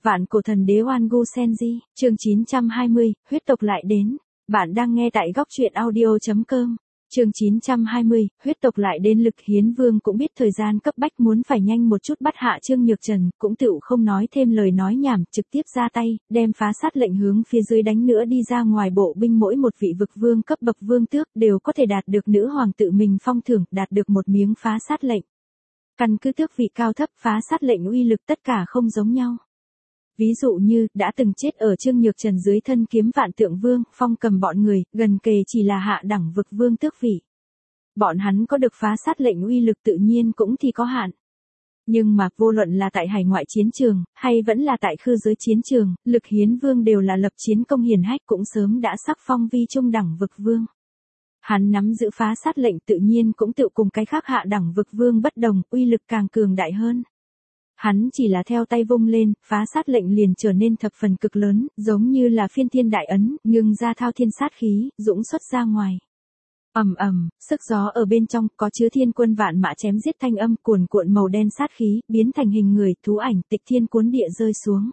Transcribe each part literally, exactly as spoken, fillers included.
Vạn cổ thần đế Oan Gu Senji, chương chín trăm hai mươi, huyết tộc lại đến. Bạn đang nghe tại góc truyện audio chấm com. Chương chín trăm hai mươi, huyết tộc lại đến. Lực Hiến Vương cũng biết thời gian cấp bách, muốn phải nhanh một chút bắt hạ Trương Nhược Trần, cũng tựu không nói thêm lời nói nhảm, trực tiếp ra tay, đem phá sát lệnh hướng phía dưới đánh nữa đi ra ngoài. Bộ binh mỗi một vị vực vương cấp bậc vương tước đều có thể đạt được nữ hoàng tự mình phong thưởng, đạt được một miếng phá sát lệnh. Căn cứ tước vị cao thấp, phá sát lệnh uy lực tất cả không giống nhau. Ví dụ như, đã từng chết ở Trương Nhược Trần dưới thân kiếm Vạn Tượng Vương, Phong Cầm bọn người, gần kề chỉ là hạ đẳng vực vương tước vị. Bọn hắn có được phá sát lệnh uy lực tự nhiên cũng thì có hạn. Nhưng mà, vô luận là tại hải ngoại chiến trường, hay vẫn là tại khư giới chiến trường, Lực Hiến Vương đều là lập chiến công hiển hách, cũng sớm đã sắc phong vi trung đẳng vực vương. Hắn nắm giữ phá sát lệnh tự nhiên cũng tự cùng cái khác hạ đẳng vực vương bất đồng, uy lực càng cường đại hơn. Hắn chỉ là theo tay vung lên, phá sát lệnh liền trở nên thập phần cực lớn, giống như là phiên thiên đại ấn, ngưng ra thao thiên sát khí, dũng xuất ra ngoài. Ầm ầm, sức gió ở bên trong, có chứa thiên quân vạn mã chém giết thanh âm, cuồn cuộn màu đen sát khí, biến thành hình người, thú ảnh, tịch thiên cuốn địa rơi xuống.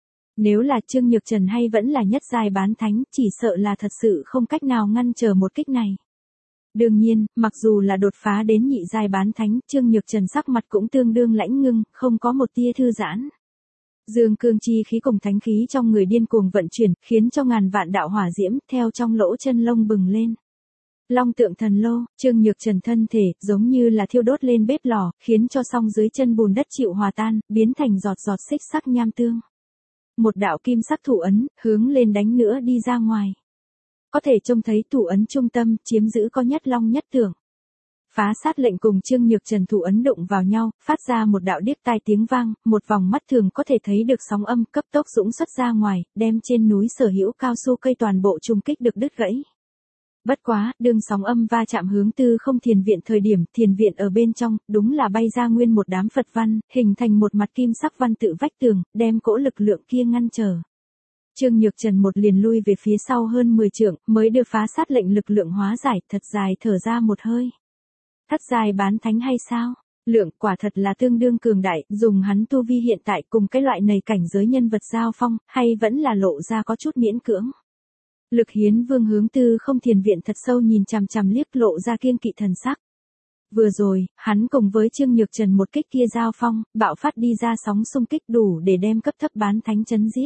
Nếu là Trương Nhược Trần hay vẫn là nhất giai bán thánh, chỉ sợ là thật sự không cách nào ngăn trở một kích này. Đương nhiên, mặc dù là đột phá đến nhị giai bán thánh, Trương Nhược Trần sắc mặt cũng tương đương lãnh ngưng, không có một tia thư giãn. Dương cương chi khí cùng thánh khí trong người điên cuồng vận chuyển, khiến cho ngàn vạn đạo hỏa diễm theo trong lỗ chân lông bừng lên. Long tượng thần lô, Trương Nhược Trần thân thể giống như là thiêu đốt lên bếp lò, khiến cho song dưới chân bùn đất chịu hòa tan, biến thành giọt giọt xích sắc nham tương. Một đạo kim sắc thủ ấn, hướng lên đánh nữa đi ra ngoài. Có thể trông thấy thủ ấn trung tâm, chiếm giữ có nhất long nhất tượng. Phá sát lệnh cùng Trương Nhược Trần thủ ấn đụng vào nhau, phát ra một đạo điếc tai tiếng vang, một vòng mắt thường có thể thấy được sóng âm cấp tốc dũng xuất ra ngoài, đem trên núi sở hữu cao su cây toàn bộ trùng kích được đứt gãy. Bất quá, đường sóng âm va chạm hướng tư không thiền viện thời điểm, thiền viện ở bên trong, đúng là bay ra nguyên một đám Phật văn, hình thành một mặt kim sắc văn tự vách tường, đem cỗ lực lượng kia ngăn trở. Trương Nhược Trần một liền lui về phía sau hơn mười trượng, mới đưa phá sát lệnh lực lượng hóa giải, thật dài thở ra một hơi. Thất giai bán thánh hay sao? Lượng quả thật là tương đương cường đại, dùng hắn tu vi hiện tại cùng cái loại này cảnh giới nhân vật giao phong, hay vẫn là lộ ra có chút miễn cưỡng. Lực Hiến Vương hướng tư không thiền viện thật sâu nhìn chằm chằm liếc, lộ ra kiêng kỵ thần sắc. Vừa rồi, hắn cùng với Trương Nhược Trần một kích kia giao phong, bạo phát đi ra sóng xung kích đủ để đem cấp thấp bán thánh chấn giết.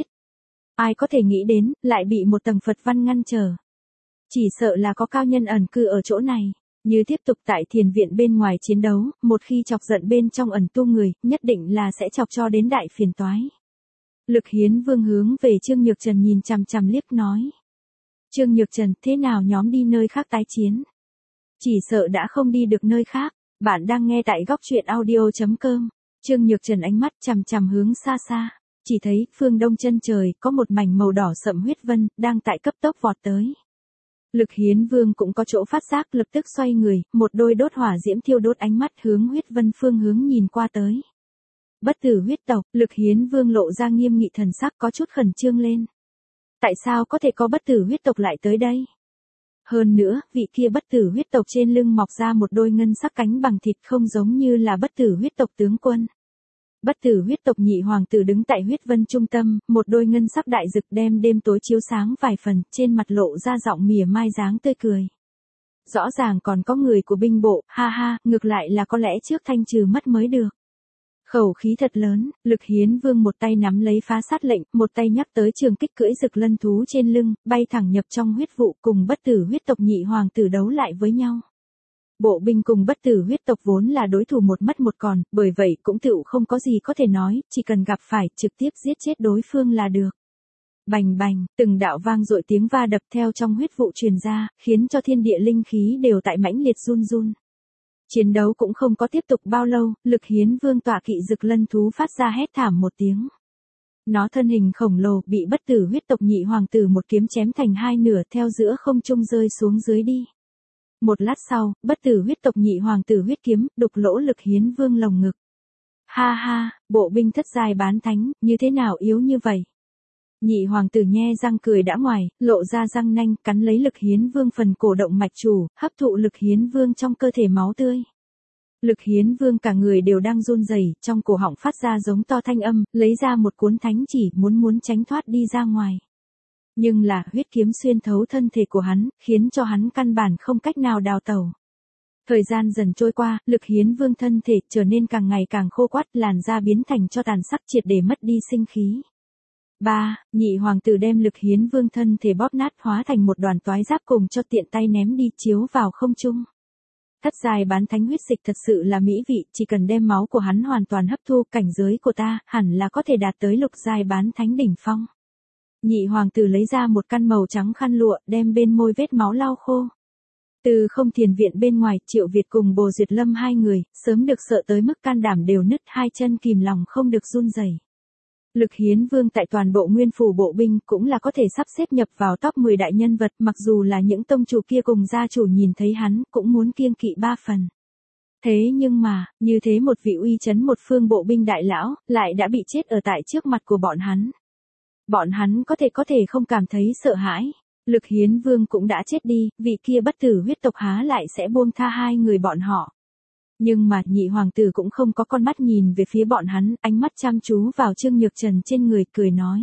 Ai có thể nghĩ đến, lại bị một tầng Phật văn ngăn trở. Chỉ sợ là có cao nhân ẩn cư ở chỗ này. Như tiếp tục tại thiền viện bên ngoài chiến đấu, một khi chọc giận bên trong ẩn tu người, nhất định là sẽ chọc cho đến đại phiền toái. Lực Hiến Vương hướng về Trương Nhược Trần nhìn chằm chằm liếc nói. Trương Nhược Trần, thế nào nhóm đi nơi khác tái chiến? Chỉ sợ đã không đi được nơi khác. Bạn đang nghe tại góc truyện audio chấm com. Trương Nhược Trần ánh mắt chằm chằm hướng xa xa. Chỉ thấy, phương đông chân trời, có một mảnh màu đỏ sậm huyết vân, đang tại cấp tốc vọt tới. Lực Hiến Vương cũng có chỗ phát giác, lập tức xoay người, một đôi đốt hỏa diễm thiêu đốt ánh mắt hướng huyết vân phương hướng nhìn qua tới. Bất tử huyết tộc, Lực Hiến Vương lộ ra nghiêm nghị thần sắc, có chút khẩn trương lên. Tại sao có thể có bất tử huyết tộc lại tới đây? Hơn nữa, vị kia bất tử huyết tộc trên lưng mọc ra một đôi ngân sắc cánh bằng thịt, không giống như là bất tử huyết tộc tướng quân. Bất tử huyết tộc nhị hoàng tử đứng tại huyết vân trung tâm, một đôi ngân sắc đại rực đem đêm tối chiếu sáng vài phần, trên mặt lộ ra giọng mỉa mai dáng tươi cười. Rõ ràng còn có người của binh bộ, ha ha, ngược lại là có lẽ trước thanh trừ mất mới được. Khẩu khí thật lớn, Lực Hiến Vương một tay nắm lấy phá sát lệnh, một tay nhắc tới trường kích cưỡi rực lân thú trên lưng, bay thẳng nhập trong huyết vụ, cùng bất tử huyết tộc nhị hoàng tử đấu lại với nhau. Bộ binh cùng bất tử huyết tộc vốn là đối thủ một mất một còn, bởi vậy cũng tựu không có gì có thể nói, chỉ cần gặp phải, trực tiếp giết chết đối phương là được. Bành bành, từng đạo vang dội tiếng va đập theo trong huyết vụ truyền ra, khiến cho thiên địa linh khí đều tại mãnh liệt run run. Chiến đấu cũng không có tiếp tục bao lâu, Lực Hiến Vương tọa kỵ rực lân thú phát ra hét thảm một tiếng. Nó thân hình khổng lồ, bị bất tử huyết tộc nhị hoàng tử một kiếm chém thành hai nửa, theo giữa không trung rơi xuống dưới đi. Một lát sau, bất tử huyết tộc nhị hoàng tử huyết kiếm, đục lỗ Lực Hiến Vương lồng ngực. Ha ha, bộ binh thất giai bán thánh, như thế nào yếu như vậy? Nhị hoàng tử nhe răng cười đã ngoài, lộ ra răng nanh, cắn lấy Lực Hiến Vương phần cổ động mạch chủ, hấp thụ Lực Hiến Vương trong cơ thể máu tươi. Lực Hiến Vương cả người đều đang run rẩy, trong cổ họng phát ra giống to thanh âm, lấy ra một cuốn thánh chỉ, muốn muốn tránh thoát đi ra ngoài. Nhưng là, huyết kiếm xuyên thấu thân thể của hắn, khiến cho hắn căn bản không cách nào đào tẩu. Thời gian dần trôi qua, Lực Hiến Vương thân thể trở nên càng ngày càng khô quắt, làn da biến thành cho tàn sắc, triệt để mất đi sinh khí. ba. Nhị hoàng tử đem Lực Hiến Vương thân thể bóp nát, hóa thành một đoàn toái giáp, cùng cho tiện tay ném đi, chiếu vào không trung. Thất giai bán thánh huyết dịch thật sự là mỹ vị, chỉ cần đem máu của hắn hoàn toàn hấp thu, cảnh giới của ta hẳn là có thể đạt tới lục giai bán thánh đỉnh phong. Nhị hoàng tử lấy ra một căn màu trắng khăn lụa, đem bên môi vết máu lau khô. Từ không thiền viện bên ngoài, Triệu Việt cùng Bồ Duyệt Lâm hai người, sớm được sợ tới mức can đảm đều nứt, hai chân kìm lòng không được run rẩy. Lực Hiến Vương tại toàn bộ Nguyên Phủ bộ binh cũng là có thể sắp xếp nhập vào top mười đại nhân vật, mặc dù là những tông chủ kia cùng gia chủ nhìn thấy hắn cũng muốn kiêng kỵ ba phần. Thế nhưng mà, như thế một vị uy chấn một phương bộ binh đại lão, lại đã bị chết ở tại trước mặt của bọn hắn. Bọn hắn có thể có thể không cảm thấy sợ hãi. Lực Hiến Vương cũng đã chết đi, vị kia bất tử huyết tộc há lại sẽ buông tha hai người bọn họ. Nhưng mà nhị hoàng tử cũng không có con mắt nhìn về phía bọn hắn, ánh mắt chăm chú vào Trương Nhược Trần trên người, cười nói.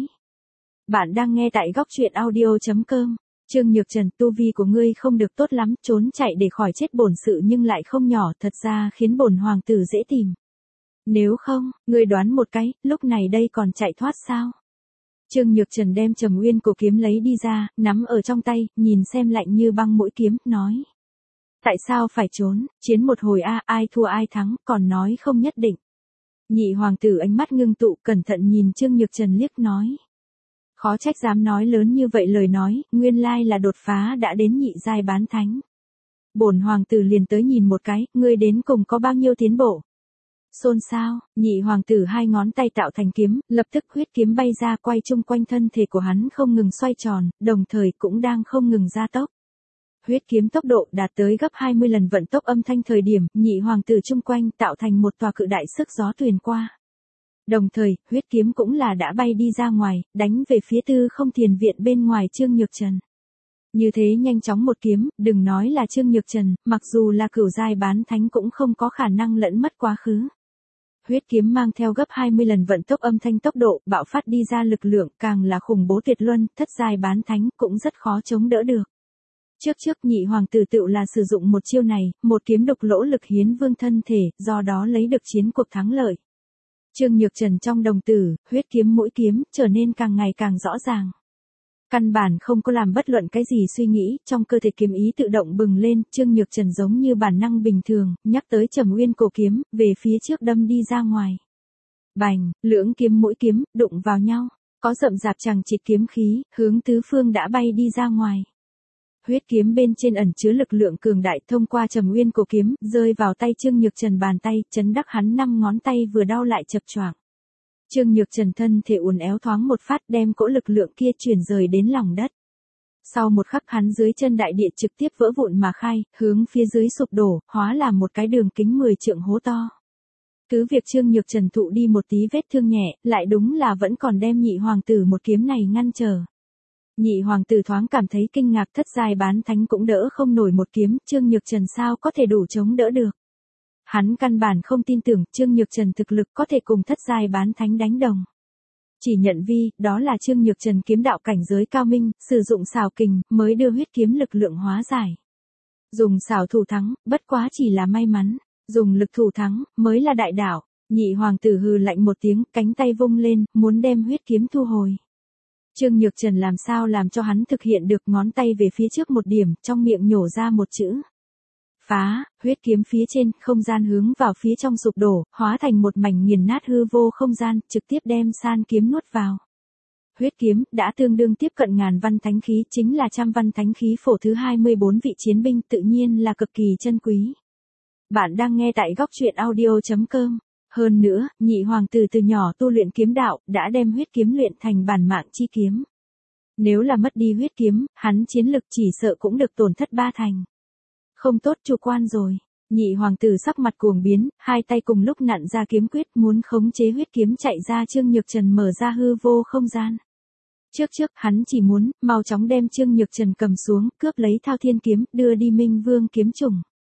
Bạn đang nghe tại góc truyện audio chấm com. Trương Nhược Trần, tu vi của ngươi không được tốt lắm, trốn chạy để khỏi chết bổn sự nhưng lại không nhỏ, thật ra khiến bổn hoàng tử dễ tìm. Nếu không, ngươi đoán một cái, lúc này đây còn chạy thoát sao? Trương Nhược Trần đem Trầm Uyên cổ kiếm lấy đi ra, nắm ở trong tay, nhìn xem lạnh như băng mũi kiếm, nói. Tại sao phải trốn, chiến một hồi a, ai thua ai thắng, còn nói không nhất định. Nhị hoàng tử ánh mắt ngưng tụ, cẩn thận nhìn Trương Nhược Trần liếc nói. Khó trách dám nói lớn như vậy lời nói, nguyên lai là đột phá đã đến nhị giai bán thánh. Bổn hoàng tử liền tới nhìn một cái, ngươi đến cùng có bao nhiêu tiến bộ. Xôn xao, nhị hoàng tử hai ngón tay tạo thành kiếm, lập tức huyết kiếm bay ra, quay chung quanh thân thể của hắn không ngừng xoay tròn, đồng thời cũng đang không ngừng gia tốc. Huyết kiếm tốc độ đạt tới gấp hai mươi lần vận tốc âm thanh thời điểm, nhị hoàng tử chung quanh tạo thành một tòa cự đại sức gió thuyền qua. Đồng thời, huyết kiếm cũng là đã bay đi ra ngoài, đánh về phía tư không thiền viện bên ngoài Trương Nhược Trần. Như thế nhanh chóng một kiếm, đừng nói là Trương Nhược Trần, mặc dù là cửu giai bán thánh cũng không có khả năng lẫn mất quá khứ. Huyết kiếm mang theo gấp hai mươi lần vận tốc âm thanh tốc độ, bạo phát đi ra lực lượng càng là khủng bố tuyệt luân, thất giai bán thánh cũng rất khó chống đỡ được. Trước trước nhị hoàng tử tự là sử dụng một chiêu này, một kiếm đục lỗ Lực Hiến Vương thân thể, do đó lấy được chiến cuộc thắng lợi. Trương Nhược Trần trong đồng tử, huyết kiếm mũi kiếm, trở nên càng ngày càng rõ ràng. Căn bản không có làm bất luận cái gì suy nghĩ, trong cơ thể kiếm ý tự động bừng lên, Trương Nhược Trần giống như bản năng bình thường, nhắc tới Trầm Uyên cổ kiếm, về phía trước đâm đi ra ngoài. Bành, lưỡng kiếm mũi kiếm, đụng vào nhau, có rậm rạp chằng chịt kiếm khí, hướng tứ phương đã bay đi ra ngoài. Huyết kiếm bên trên ẩn chứa lực lượng cường đại, thông qua Trầm Uyên cổ kiếm, rơi vào tay Trương Nhược Trần bàn tay, chấn đắc hắn năm ngón tay vừa đau lại chập choạng. Trương Nhược Trần thân thể uốn éo thoáng một phát, đem cỗ lực lượng kia chuyển rời đến lòng đất. Sau một khắc hắn dưới chân đại địa trực tiếp vỡ vụn mà khai, hướng phía dưới sụp đổ, hóa làm một cái đường kính mười trượng hố to. Cứ việc Trương Nhược Trần thụ đi một tí vết thương nhẹ, lại đúng là vẫn còn đem nhị hoàng tử một kiếm này ngăn trở. Nhị hoàng tử thoáng cảm thấy kinh ngạc, thất giai bán thánh cũng đỡ không nổi một kiếm, Trương Nhược Trần sao có thể đủ chống đỡ được. Hắn căn bản không tin tưởng Trương Nhược Trần thực lực có thể cùng thất giai bán thánh đánh đồng. Chỉ nhận vi, đó là Trương Nhược Trần kiếm đạo cảnh giới cao minh, sử dụng xảo kình, mới đưa huyết kiếm lực lượng hóa giải. Dùng xảo thủ thắng, bất quá chỉ là may mắn, dùng lực thủ thắng, mới là đại đạo. Nhị hoàng tử hừ lạnh một tiếng, cánh tay vung lên, muốn đem huyết kiếm thu hồi. Trương Nhược Trần làm sao làm cho hắn thực hiện được, ngón tay về phía trước một điểm, trong miệng nhổ ra một chữ. Phá, huyết kiếm phía trên, không gian hướng vào phía trong sụp đổ, hóa thành một mảnh nghiền nát hư vô không gian, trực tiếp đem san kiếm nuốt vào. Huyết kiếm, đã tương đương tiếp cận ngàn văn thánh khí, chính là trăm văn thánh khí phổ thứ hai mươi bốn vị chiến binh, tự nhiên là cực kỳ chân quý. Bạn đang nghe tại góc truyện audio chấm com. Hơn nữa, nhị hoàng tử từ nhỏ tu luyện kiếm đạo, đã đem huyết kiếm luyện thành bản mạng chi kiếm. Nếu là mất đi huyết kiếm, hắn chiến lực chỉ sợ cũng được tổn thất ba thành. Không tốt, chủ quan rồi. Nhị hoàng tử sắc mặt cuồng biến, hai tay cùng lúc nặn ra kiếm quyết, muốn khống chế huyết kiếm chạy ra Trương Nhược Trần mở ra hư vô không gian. Trước trước, hắn chỉ muốn, mau chóng đem Trương Nhược Trần cầm xuống, cướp lấy Thao Thiên kiếm, đưa đi Minh Vương kiếm trùng.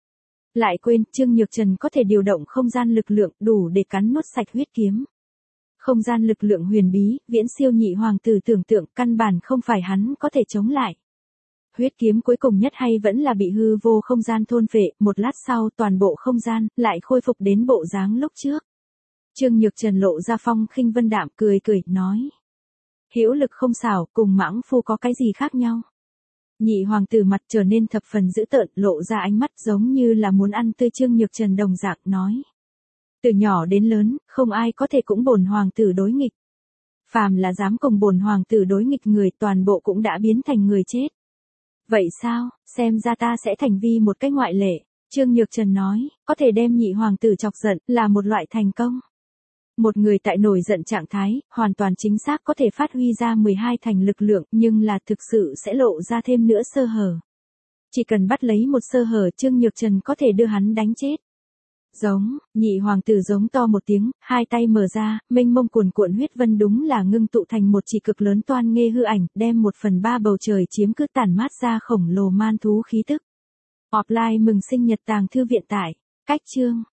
Lại quên, Trương Nhược Trần có thể điều động không gian lực lượng đủ để cắn nuốt sạch huyết kiếm. Không gian lực lượng huyền bí, viễn siêu nhị hoàng tử tưởng tượng, căn bản không phải hắn có thể chống lại. Huyết kiếm cuối cùng nhất hay vẫn là bị hư vô không gian thôn phệ, một lát sau toàn bộ không gian lại khôi phục đến bộ dáng lúc trước. Trương Nhược Trần lộ ra phong khinh vân đạm, cười cười, nói. Hữu lực không xảo, cùng mãng phu có cái gì khác nhau. Nhị hoàng tử mặt trở nên thập phần dữ tợn, lộ ra ánh mắt giống như là muốn ăn tươi Trương Nhược Trần đồng dạng, nói. Từ nhỏ đến lớn, không ai có thể cũng bổn hoàng tử đối nghịch. Phàm là dám cùng bổn hoàng tử đối nghịch người, toàn bộ cũng đã biến thành người chết. Vậy sao, xem ra ta sẽ thành vi một cái ngoại lệ. Trương Nhược Trần nói, có thể đem nhị hoàng tử chọc giận là một loại thành công. Một người tại nổi giận trạng thái, hoàn toàn chính xác có thể phát huy ra mười hai thành lực lượng, nhưng là thực sự sẽ lộ ra thêm nữa sơ hở. Chỉ cần bắt lấy một sơ hở, Trương Nhược Trần có thể đưa hắn đánh chết. Giống, nhị hoàng tử giống to một tiếng, hai tay mở ra, mênh mông cuồn cuộn huyết vân đúng là ngưng tụ thành một chỉ cực lớn toan nghê hư ảnh, đem một phần ba bầu trời chiếm cứ, tản mát ra khổng lồ man thú khí tức. Offline mừng sinh nhật tàng thư viện tải. Cách chương